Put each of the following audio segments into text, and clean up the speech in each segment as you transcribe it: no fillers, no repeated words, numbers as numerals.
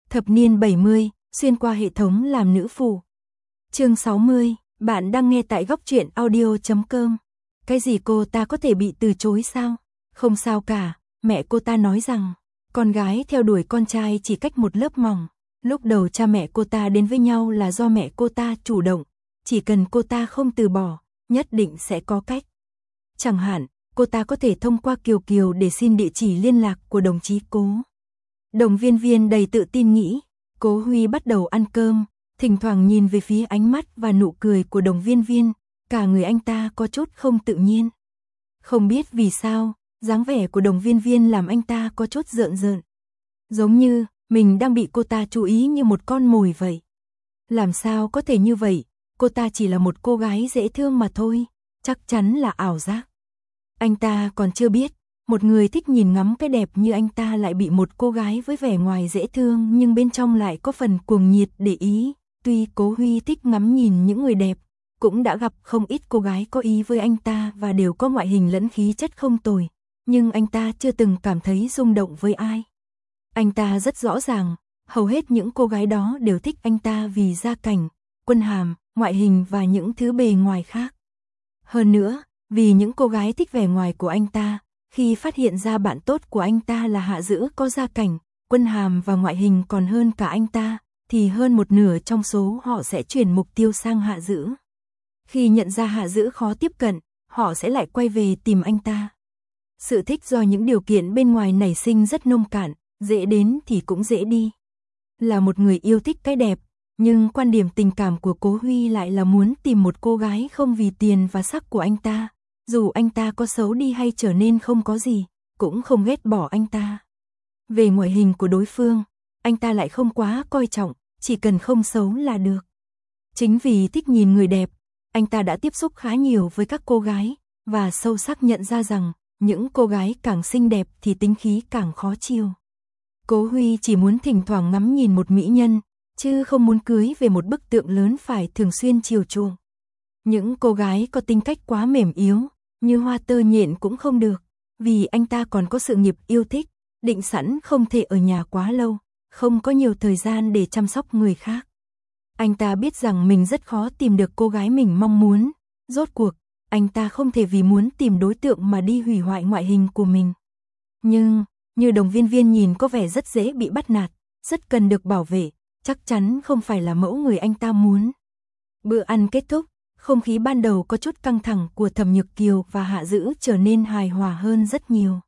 Thập niên 70, xuyên qua hệ thống làm nữ phụ. Chương 60, bạn đang nghe tại góc truyện audio.com. Cái gì cô ta có thể bị từ chối sao? Không sao cả, mẹ cô ta nói rằng, con gái theo đuổi con trai chỉ cách một lớp mỏng. Lúc đầu cha mẹ cô ta đến với nhau là do mẹ cô ta chủ động, chỉ cần cô ta không từ bỏ, nhất định sẽ có cách. Chẳng hạn, cô ta có thể thông qua Kiều Kiều để xin địa chỉ liên lạc của đồng chí Cố. Đồng Viên Viên đầy tự tin nghĩ, Cố Huy bắt đầu ăn cơm, thỉnh thoảng nhìn về phía ánh mắt và nụ cười của Đồng Viên Viên, cả người anh ta có chút không tự nhiên. Không biết vì sao, dáng vẻ của Đồng Viên Viên làm anh ta có chút rợn rợn. Giống như, mình đang bị cô ta chú ý như một con mồi vậy. Làm sao có thể như vậy, cô ta chỉ là một cô gái dễ thương mà thôi, chắc chắn là ảo giác. Anh ta còn chưa biết, một người thích nhìn ngắm cái đẹp như anh ta lại bị một cô gái với vẻ ngoài dễ thương nhưng bên trong lại có phần cuồng nhiệt để ý. Tuy Cố Huy thích ngắm nhìn những người đẹp, cũng đã gặp không ít cô gái có ý với anh ta và đều có ngoại hình lẫn khí chất không tồi, nhưng anh ta chưa từng cảm thấy rung động với ai. Anh ta rất rõ ràng, hầu hết những cô gái đó đều thích anh ta vì gia cảnh, quân hàm, ngoại hình và những thứ bề ngoài khác. Hơn nữa, vì những cô gái thích vẻ ngoài của anh ta, khi phát hiện ra bạn tốt của anh ta là Hạ Dữ có gia cảnh, quân hàm và ngoại hình còn hơn cả anh ta, thì hơn một nửa trong số họ sẽ chuyển mục tiêu sang Hạ Dữ. Khi nhận ra Hạ Dữ khó tiếp cận, họ sẽ lại quay về tìm anh ta. Sự thích do những điều kiện bên ngoài nảy sinh rất nông cạn, dễ đến thì cũng dễ đi. Là một người yêu thích cái đẹp, nhưng quan điểm tình cảm của Cố Huy lại là muốn tìm một cô gái không vì tiền và sắc của anh ta. Dù anh ta có xấu đi hay trở nên không có gì, cũng không ghét bỏ anh ta. Về ngoại hình của đối phương, anh ta lại không quá coi trọng, chỉ cần không xấu là được. Chính vì thích nhìn người đẹp, anh ta đã tiếp xúc khá nhiều với các cô gái, và sâu sắc nhận ra rằng, những cô gái càng xinh đẹp thì tính khí càng khó chiêu. Cố Huy chỉ muốn thỉnh thoảng ngắm nhìn một mỹ nhân, chứ không muốn cưới về một bức tượng lớn phải thường xuyên chiều chuộng. Những cô gái có tính cách quá mềm yếu, như Hoa Tơ Nhện cũng không được, vì anh ta còn có sự nghiệp yêu thích, định sẵn không thể ở nhà quá lâu, không có nhiều thời gian để chăm sóc người khác. Anh ta biết rằng mình rất khó tìm được cô gái mình mong muốn, rốt cuộc, anh ta không thể vì muốn tìm đối tượng mà đi hủy hoại ngoại hình của mình. Nhưng, như Đồng Viên Viên nhìn có vẻ rất dễ bị bắt nạt, rất cần được bảo vệ, chắc chắn không phải là mẫu người anh ta muốn. Bữa ăn kết thúc, không khí ban đầu có chút căng thẳng của Thẩm Nhược Kiều và Hạ Dữ trở nên hài hòa hơn rất nhiều.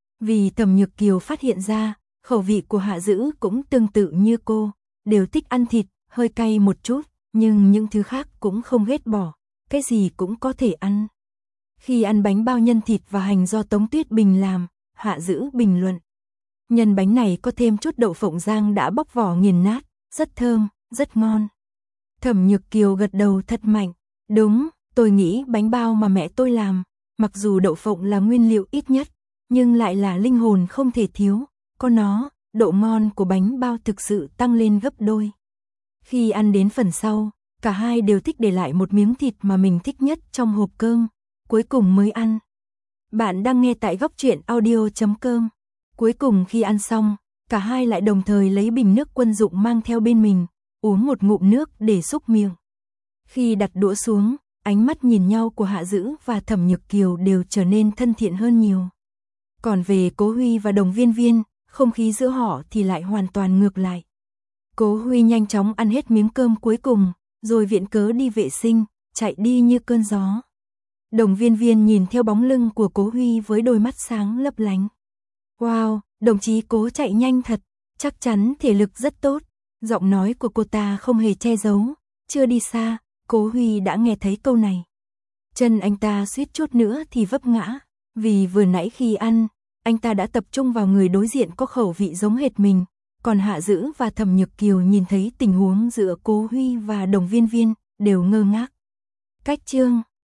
Vì Thẩm Nhược Kiều phát hiện ra, khẩu vị của Hạ Dữ cũng tương tự như cô, đều thích ăn thịt, hơi cay một chút, nhưng những thứ khác cũng không ghét bỏ, cái gì cũng có thể ăn. Khi ăn bánh bao nhân thịt và hành do Tống Tuyết Bình làm, Hạ Dữ bình luận. Nhân bánh này có thêm chút đậu phộng rang đã bóc vỏ nghiền nát, rất thơm, rất ngon. Thẩm Nhược Kiều gật đầu thật mạnh. Đúng, tôi nghĩ bánh bao mà mẹ tôi làm, mặc dù đậu phộng là nguyên liệu ít nhất, nhưng lại là linh hồn không thể thiếu, có nó, độ ngon của bánh bao thực sự tăng lên gấp đôi. Khi ăn đến phần sau, cả hai đều thích để lại một miếng thịt mà mình thích nhất trong hộp cơm, cuối cùng mới ăn. Bạn đang nghe tại góc truyện audio.com. Cuối cùng khi ăn xong, cả hai lại đồng thời lấy bình nước quân dụng mang theo bên mình, uống một ngụm nước để xúc miệng. Khi đặt đũa xuống, ánh mắt nhìn nhau của Hạ Dữ và Thẩm Nhược Kiều đều trở nên thân thiện hơn nhiều. Còn về Cố Huy và Đồng Viên Viên, không khí giữa họ thì lại hoàn toàn ngược lại. Cố Huy nhanh chóng ăn hết miếng cơm cuối cùng, rồi viện cớ đi vệ sinh, chạy đi như cơn gió. Đồng Viên Viên nhìn theo bóng lưng của Cố Huy với đôi mắt sáng lấp lánh. Wow, đồng chí Cố chạy nhanh thật, chắc chắn thể lực rất tốt. Giọng nói của cô ta không hề che giấu, chưa đi xa, Cố Huy đã nghe thấy câu này. Chân anh ta suýt chút nữa thì vấp ngã, vì vừa nãy khi ăn, anh ta đã tập trung vào người đối diện có khẩu vị giống hệt mình, còn Hạ Dữ và Thẩm Nhược Kiều nhìn thấy tình huống giữa Cố Huy và Đồng Viên Viên, đều ngơ ngác. Cách chương